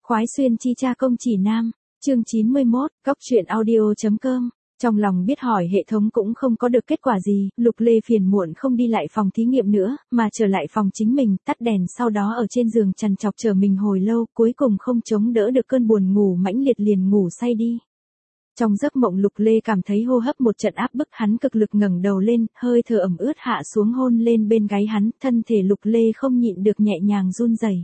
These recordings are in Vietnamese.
Khoái xuyên chi cha công chỉ nam, chương 91, góc truyện audio.com. Trong lòng biết hỏi hệ thống cũng không có được kết quả gì, Lục Lê phiền muộn không đi lại phòng thí nghiệm nữa, mà trở lại phòng chính mình, tắt đèn sau đó ở trên giường trằn trọc chờ mình hồi lâu, cuối cùng không chống đỡ được cơn buồn ngủ mãnh liệt liền ngủ say đi. Trong giấc mộng Lục Lê cảm thấy hô hấp một trận áp bức, hắn cực lực ngẩng đầu lên, hơi thở ẩm ướt hạ xuống hôn lên bên gáy hắn, thân thể Lục Lê không nhịn được nhẹ nhàng run rẩy.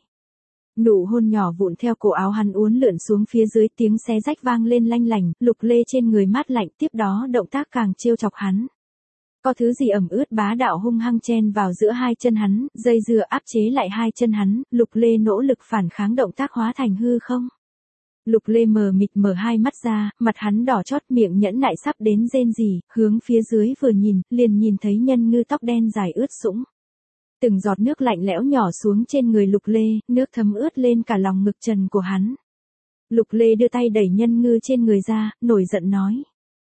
Nụ hôn nhỏ vụn theo cổ áo hắn uốn lượn xuống phía dưới, tiếng xé rách vang lên lanh lảnh, Lục Lê trên người mát lạnh, tiếp đó động tác càng trêu chọc hắn. Có thứ gì ẩm ướt bá đạo hung hăng chen vào giữa hai chân hắn, dây dưa áp chế lại hai chân hắn, Lục Lê nỗ lực phản kháng, động tác hóa thành hư không. Lục Lê mờ mịt mở hai mắt ra, mặt hắn đỏ chót, miệng nhẫn nại sắp đến rên rỉ, hướng phía dưới vừa nhìn, liền nhìn thấy Nhân Ngư tóc đen dài ướt sũng. Từng giọt nước lạnh lẽo nhỏ xuống trên người Lục Lê, nước thấm ướt lên cả lòng ngực trần của hắn. Lục Lê đưa tay đẩy Nhân Ngư trên người ra, nổi giận nói.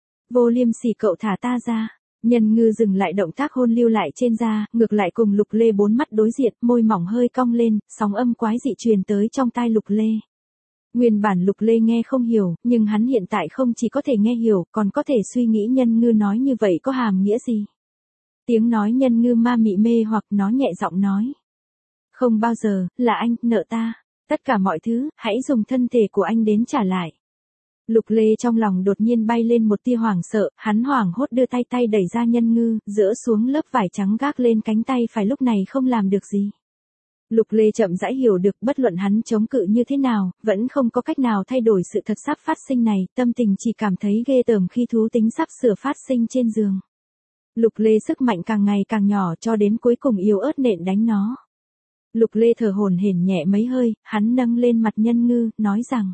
Vô liêm sỉ, cậu thả ta ra. Nhân Ngư dừng lại động tác hôn lưu lại trên da, ngược lại cùng Lục Lê bốn mắt đối diện, môi mỏng hơi cong lên, sóng âm quái dị truyền tới trong tai Lục Lê. Nguyên bản Lục Lê nghe không hiểu, nhưng hắn hiện tại không chỉ có thể nghe hiểu, còn có thể suy nghĩ Nhân Ngư nói như vậy có hàm nghĩa gì. Tiếng nói Nhân Ngư ma mị mê hoặc, nó nhẹ giọng nói. Không bao giờ, là anh, nợ ta. Tất cả mọi thứ, hãy dùng thân thể của anh đến trả lại. Lục Lê trong lòng đột nhiên bay lên một tia hoảng sợ, hắn hoảng hốt đưa tay đẩy ra Nhân Ngư, dỡ xuống lớp vải trắng gác lên cánh tay phải, lúc này không làm được gì. Lục Lê chậm rãi hiểu được bất luận hắn chống cự như thế nào, vẫn không có cách nào thay đổi sự thật sắp phát sinh này, tâm tình chỉ cảm thấy ghê tởm khi thú tính sắp sửa phát sinh trên giường. Lục Lê sức mạnh càng ngày càng nhỏ cho đến cuối cùng yếu ớt nện đánh nó. Lục Lê thở hổn hển nhẹ mấy hơi, hắn nâng lên mặt Nhân Ngư, nói rằng.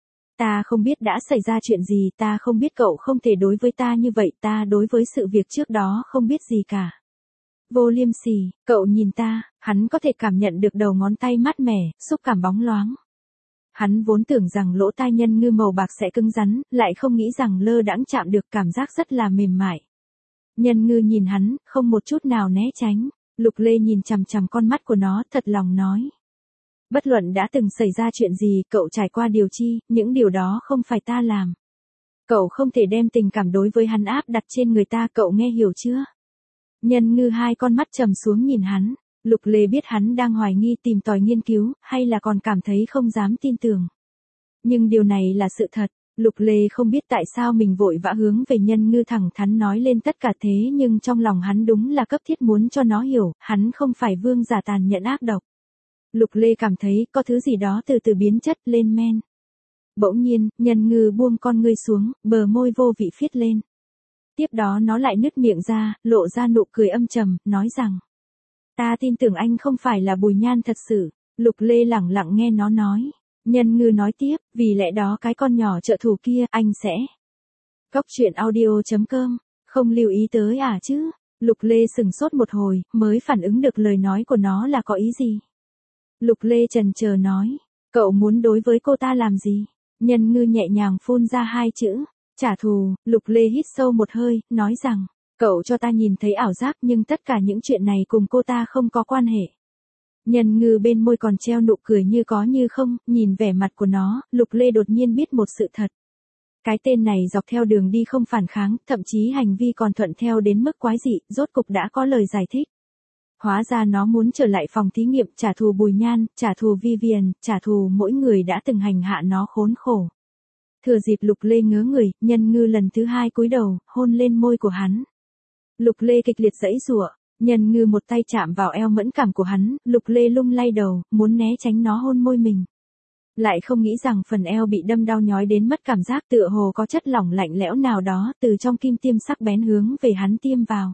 Ta không biết đã xảy ra chuyện gì, ta không biết cậu không thể đối với ta như vậy, ta đối với sự việc trước đó không biết gì cả. Vô liêm sỉ, cậu nhìn ta, hắn có thể cảm nhận được đầu ngón tay mát mẻ, xúc cảm bóng loáng. Hắn vốn tưởng rằng lỗ tai Nhân Ngư màu bạc sẽ cứng rắn, lại không nghĩ rằng lơ đãng chạm được, cảm giác rất là mềm mại. Nhân Ngư nhìn hắn, không một chút nào né tránh. Lục Lê nhìn chằm chằm con mắt của nó, thật lòng nói. Bất luận đã từng xảy ra chuyện gì, cậu trải qua điều chi, những điều đó không phải ta làm. Cậu không thể đem tình cảm đối với hắn áp đặt trên người ta, cậu nghe hiểu chưa? Nhân Ngư hai con mắt trầm xuống nhìn hắn. Lục Lê biết hắn đang hoài nghi, tìm tòi nghiên cứu, hay là còn cảm thấy không dám tin tưởng. Nhưng điều này là sự thật. Lục Lê không biết tại sao mình vội vã hướng về Nhân Ngư thẳng thắn nói lên tất cả thế, nhưng trong lòng hắn đúng là cấp thiết muốn cho nó hiểu, hắn không phải vương giả tàn nhẫn ác độc. Lục Lê cảm thấy có thứ gì đó từ từ biến chất lên men. Bỗng nhiên, Nhân Ngư buông con ngươi xuống, bờ môi vô vị phiết lên. Tiếp đó nó lại nứt miệng ra, lộ ra nụ cười âm trầm, nói rằng. Ta tin tưởng anh không phải là Bùi Nhan thật sự. Lục Lê lẳng lặng nghe nó nói. Nhân Ngư nói tiếp, vì lẽ đó cái con nhỏ trợ thủ kia, anh sẽ. Góc truyện audio.com, không lưu ý tới à chứ? Lục Lê sừng sốt một hồi, mới phản ứng được lời nói của nó là có ý gì. Lục Lê chần chờ nói, cậu muốn đối với cô ta làm gì? Nhân Ngư nhẹ nhàng phun ra hai chữ, trả thù. Lục Lê hít sâu một hơi, nói rằng, cậu cho ta nhìn thấy ảo giác, nhưng tất cả những chuyện này cùng cô ta không có quan hệ. Nhân Ngư bên môi còn treo nụ cười như có như không, nhìn vẻ mặt của nó, Lục Lê đột nhiên biết một sự thật. Cái tên này dọc theo đường đi không phản kháng, thậm chí hành vi còn thuận theo đến mức quái dị, rốt cục đã có lời giải thích. Hóa ra nó muốn trở lại phòng thí nghiệm, trả thù Bùi Nhan, trả thù Vivian, trả thù mỗi người đã từng hành hạ nó khốn khổ. Thừa dịp Lục Lê ngớ người, Nhân Ngư lần thứ hai cúi đầu, hôn lên môi của hắn. Lục Lê kịch liệt giãy giụa. Nhân Ngư một tay chạm vào eo mẫn cảm của hắn, Lục Lê lung lay đầu, muốn né tránh nó hôn môi mình. Lại không nghĩ rằng phần eo bị đâm đau nhói đến mất cảm giác, tựa hồ có chất lỏng lạnh lẽo nào đó từ trong kim tiêm sắc bén hướng về hắn tiêm vào.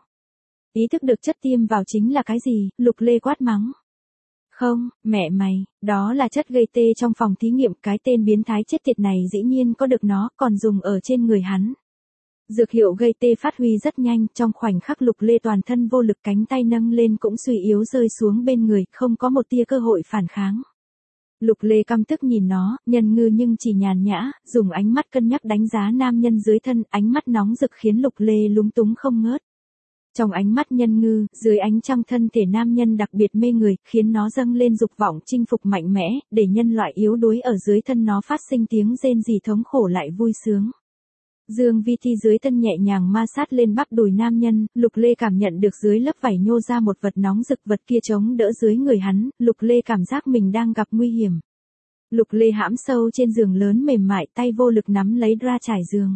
Ý thức được chất tiêm vào chính là cái gì, Lục Lê quát mắng. Không, mẹ mày, đó là chất gây tê trong phòng thí nghiệm, cái tên biến thái chết tiệt này dĩ nhiên có được nó, còn dùng ở trên người hắn. Dược hiệu gây tê phát huy rất nhanh, trong khoảnh khắc Lục Lê toàn thân vô lực, cánh tay nâng lên cũng suy yếu rơi xuống bên người, không có một tia cơ hội phản kháng. Lục Lê căm tức nhìn nó, Nhân Ngư nhưng chỉ nhàn nhã, dùng ánh mắt cân nhắc đánh giá nam nhân dưới thân, ánh mắt nóng rực khiến Lục Lê lúng túng không ngớt. Trong ánh mắt Nhân Ngư, dưới ánh trăng thân thể nam nhân đặc biệt mê người, khiến nó dâng lên dục vọng chinh phục mạnh mẽ, để nhân loại yếu đuối ở dưới thân nó phát sinh tiếng rên rỉ thống khổ lại vui sướng. Dương Vi Thi dưới thân nhẹ nhàng ma sát lên bắp đùi nam nhân, Lục Lê cảm nhận được dưới lớp vảy nhô ra một vật nóng rực, vật kia chống đỡ dưới người hắn, Lục Lê cảm giác mình đang gặp nguy hiểm. Lục Lê hãm sâu trên giường lớn mềm mại, tay vô lực nắm lấy dra trải giường.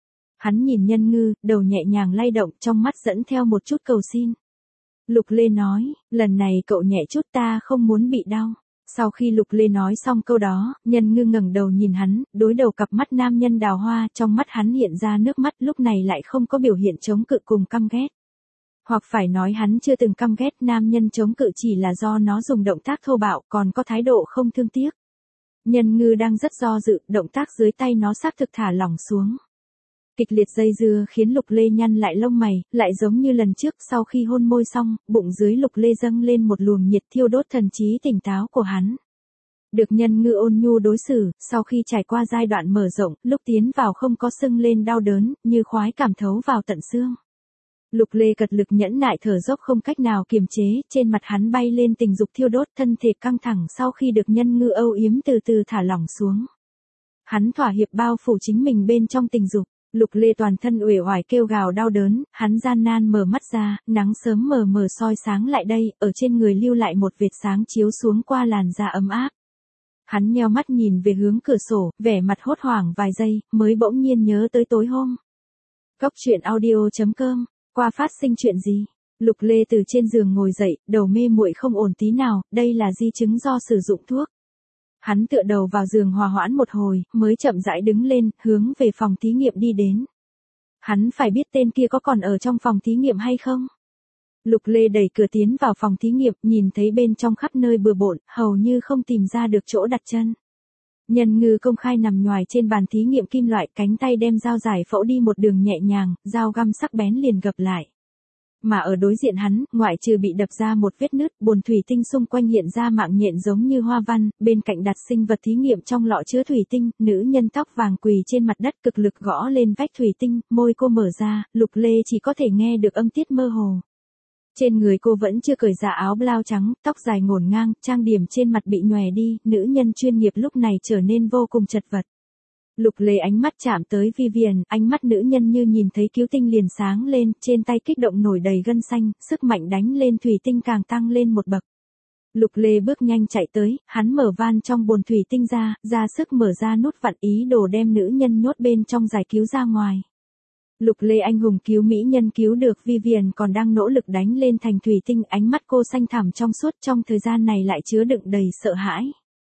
Hắn nhìn Nhân Ngư, đầu nhẹ nhàng lay động, trong mắt dẫn theo một chút cầu xin. Lục Lê nói, lần này cậu nhẹ chút, ta không muốn bị đau. Sau khi Lục Lê nói xong câu đó, Nhân Ngư ngẩng đầu nhìn hắn, đối đầu cặp mắt nam nhân đào hoa, trong mắt hắn hiện ra nước mắt, lúc này lại không có biểu hiện chống cự cùng căm ghét. Hoặc phải nói hắn chưa từng căm ghét, nam nhân chống cự chỉ là do nó dùng động tác thô bạo, còn có thái độ không thương tiếc. Nhân Ngư đang rất do dự, động tác dưới tay nó xác thực thả lỏng xuống. Kịch liệt dây dưa khiến Lục Lê nhăn lại lông mày, lại giống như lần trước, sau khi hôn môi xong, bụng dưới Lục Lê dâng lên một luồng nhiệt thiêu đốt thần trí tỉnh táo của hắn. Được Nhân Ngư ôn nhu đối xử, sau khi trải qua giai đoạn mở rộng, lúc tiến vào không có sưng lên đau đớn, như khoái cảm thấu vào tận xương. Lục Lê cật lực nhẫn nại thở dốc không cách nào kiềm chế, trên mặt hắn bay lên tình dục thiêu đốt, thân thể căng thẳng sau khi được Nhân Ngư âu yếm từ từ thả lỏng xuống. Hắn thỏa hiệp bao phủ chính mình bên trong tình dục. Lục Lê toàn thân uể oải kêu gào đau đớn, hắn gian nan mở mắt ra, nắng sớm mờ mờ soi sáng lại đây, ở trên người lưu lại một vệt sáng chiếu xuống qua làn da ấm áp. Hắn nheo mắt nhìn về hướng cửa sổ, vẻ mặt hốt hoảng vài giây, mới bỗng nhiên nhớ tới tối hôm. Cốc truyện audio.com, qua phát sinh chuyện gì? Lục Lê từ trên giường ngồi dậy, đầu mê muội không ổn tí nào, đây là di chứng do sử dụng thuốc. Hắn tựa đầu vào giường hòa hoãn một hồi, mới chậm rãi đứng lên, hướng về phòng thí nghiệm đi đến. Hắn phải biết tên kia có còn ở trong phòng thí nghiệm hay không? Lục Lê đẩy cửa tiến vào phòng thí nghiệm, nhìn thấy bên trong khắp nơi bừa bộn, hầu như không tìm ra được chỗ đặt chân. Nhân Ngư công khai nằm nhoài trên bàn thí nghiệm kim loại, cánh tay đem dao giải phẫu đi một đường nhẹ nhàng, dao găm sắc bén liền gập lại. Mà ở đối diện hắn, ngoại trừ bị đập ra một vết nứt, bồn thủy tinh xung quanh hiện ra mạng nhện giống như hoa văn, bên cạnh đặt sinh vật thí nghiệm trong lọ chứa thủy tinh, nữ nhân tóc vàng quỳ trên mặt đất cực lực gõ lên vách thủy tinh, môi cô mở ra, Lục Lê chỉ có thể nghe được âm tiết mơ hồ. Trên người cô vẫn chưa cởi ra áo blau trắng, tóc dài ngổn ngang, trang điểm trên mặt bị nhòe đi, nữ nhân chuyên nghiệp lúc này trở nên vô cùng chật vật. Lục Lê ánh mắt chạm tới Vivian, ánh mắt nữ nhân như nhìn thấy cứu tinh liền sáng lên, trên tay kích động nổi đầy gân xanh, sức mạnh đánh lên thủy tinh càng tăng lên một bậc. Lục Lê bước nhanh chạy tới, hắn mở van trong bồn thủy tinh ra sức mở ra nút vặn ý đồ đem nữ nhân nhốt bên trong giải cứu ra ngoài. Lục Lê anh hùng cứu mỹ nhân cứu được Vivian còn đang nỗ lực đánh lên thành thủy tinh, ánh mắt cô xanh thẳm trong suốt, trong thời gian này lại chứa đựng đầy sợ hãi.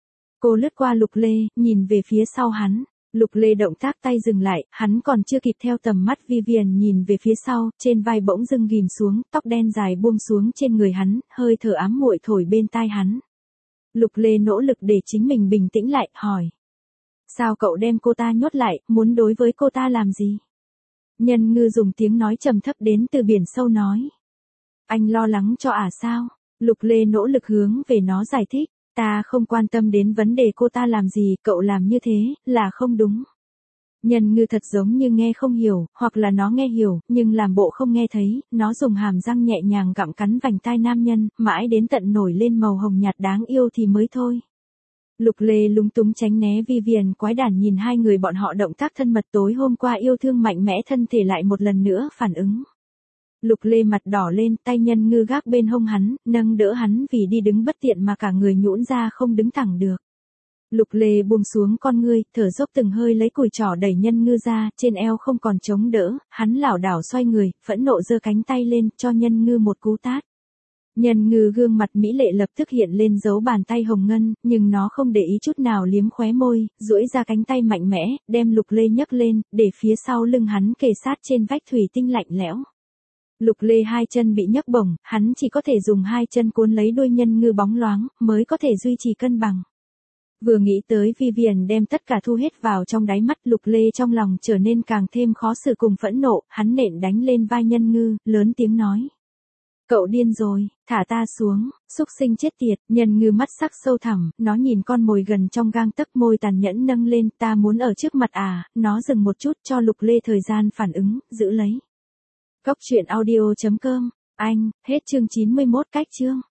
Cô lướt qua Lục Lê, nhìn về phía sau hắn. Lục Lê động tác tay dừng lại, hắn còn chưa kịp theo tầm mắt Vivian nhìn về phía sau, trên vai bỗng dưng ghim xuống, tóc đen dài buông xuống trên người hắn, hơi thở ám muội thổi bên tai hắn. Lục Lê nỗ lực để chính mình bình tĩnh lại, hỏi. Sao cậu đem cô ta nhốt lại, muốn đối với cô ta làm gì? Nhân Ngư dùng tiếng nói trầm thấp đến từ biển sâu nói. Anh lo lắng cho sao? Lục Lê nỗ lực hướng về nó giải thích. Ta không quan tâm đến vấn đề cô ta làm gì, cậu làm như thế, là không đúng. Nhân Ngư thật giống như nghe không hiểu, hoặc là nó nghe hiểu, nhưng làm bộ không nghe thấy, nó dùng hàm răng nhẹ nhàng gặm cắn vành tai nam nhân, mãi đến tận nổi lên màu hồng nhạt đáng yêu thì mới thôi. Lục Lê lúng túng tránh né Vivian quái đản nhìn hai người bọn họ động tác thân mật tối hôm qua yêu thương mạnh mẽ thân thể lại một lần nữa phản ứng. Lục Lê mặt đỏ lên, tay Nhân Ngư gác bên hông hắn, nâng đỡ hắn vì đi đứng bất tiện mà cả người nhũn ra không đứng thẳng được. Lục Lê buông xuống con ngươi, thở dốc từng hơi lấy cùi trỏ đẩy Nhân Ngư ra, trên eo không còn chống đỡ, hắn lảo đảo xoay người, phẫn nộ giơ cánh tay lên, cho Nhân Ngư một cú tát. Nhân Ngư gương mặt mỹ lệ lập tức hiện lên dấu bàn tay hồng ngân, nhưng nó không để ý chút nào liếm khóe môi, duỗi ra cánh tay mạnh mẽ, đem Lục Lê nhấc lên, để phía sau lưng hắn kề sát trên vách thủy tinh lạnh lẽo. Lục Lê hai chân bị nhấc bổng, hắn chỉ có thể dùng hai chân cuốn lấy đuôi Nhân Ngư bóng loáng, mới có thể duy trì cân bằng. Vừa nghĩ tới Vivian đem tất cả thu hết vào trong đáy mắt, Lục Lê trong lòng trở nên càng thêm khó xử cùng phẫn nộ, hắn nện đánh lên vai Nhân Ngư, lớn tiếng nói. Cậu điên rồi, thả ta xuống, xúc sinh chết tiệt. Nhân Ngư mắt sắc sâu thẳm, nó nhìn con mồi gần trong gang tấc, môi tàn nhẫn nâng lên, ta muốn ở trước mặt nó dừng một chút cho Lục Lê thời gian phản ứng, giữ lấy. Cóc truyện audio.com. Anh, hết chương 91 cách chương.